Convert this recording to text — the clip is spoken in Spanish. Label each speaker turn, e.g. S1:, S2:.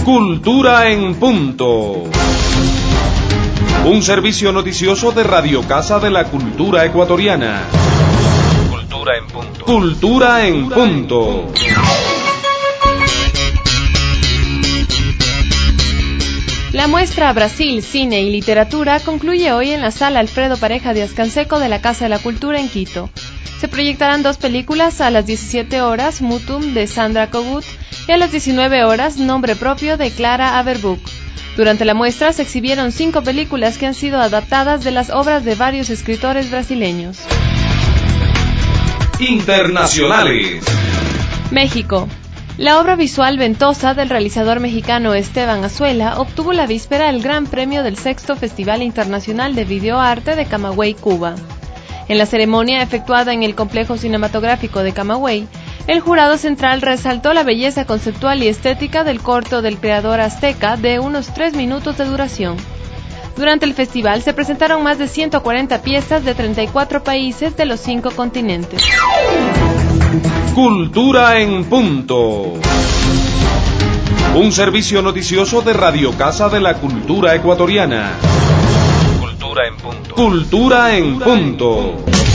S1: Cultura en Punto. Un servicio noticioso de Radio Casa de la Cultura Ecuatoriana. Cultura en Punto. Cultura en Punto.
S2: La muestra Brasil, Cine y Literatura concluye hoy en la sala Alfredo Pareja Díaz Canseco de la Casa de la Cultura en Quito. Se proyectarán 2 películas: a las 17 horas, Mutum, de Sandra Kogut, y a las 19 horas, Nombre Propio, de Clara Averbuch. Durante la muestra se exhibieron 5 películas que han sido adaptadas de las obras de varios escritores brasileños.
S1: Internacionales.
S2: México. La obra visual Ventosa del realizador mexicano Esteban Azuela obtuvo la víspera el Gran Premio del 6º Festival Internacional de Videoarte de Camagüey, Cuba. En la ceremonia efectuada en el Complejo Cinematográfico de Camagüey, el jurado central resaltó la belleza conceptual y estética del corto del creador azteca de unos 3 minutos de duración. Durante el festival se presentaron más de 140 piezas de 34 países de los 5 continentes.
S1: Cultura en Punto. Un servicio noticioso de Radio Casa de la Cultura Ecuatoriana. Cultura en Punto. Cultura en Punto.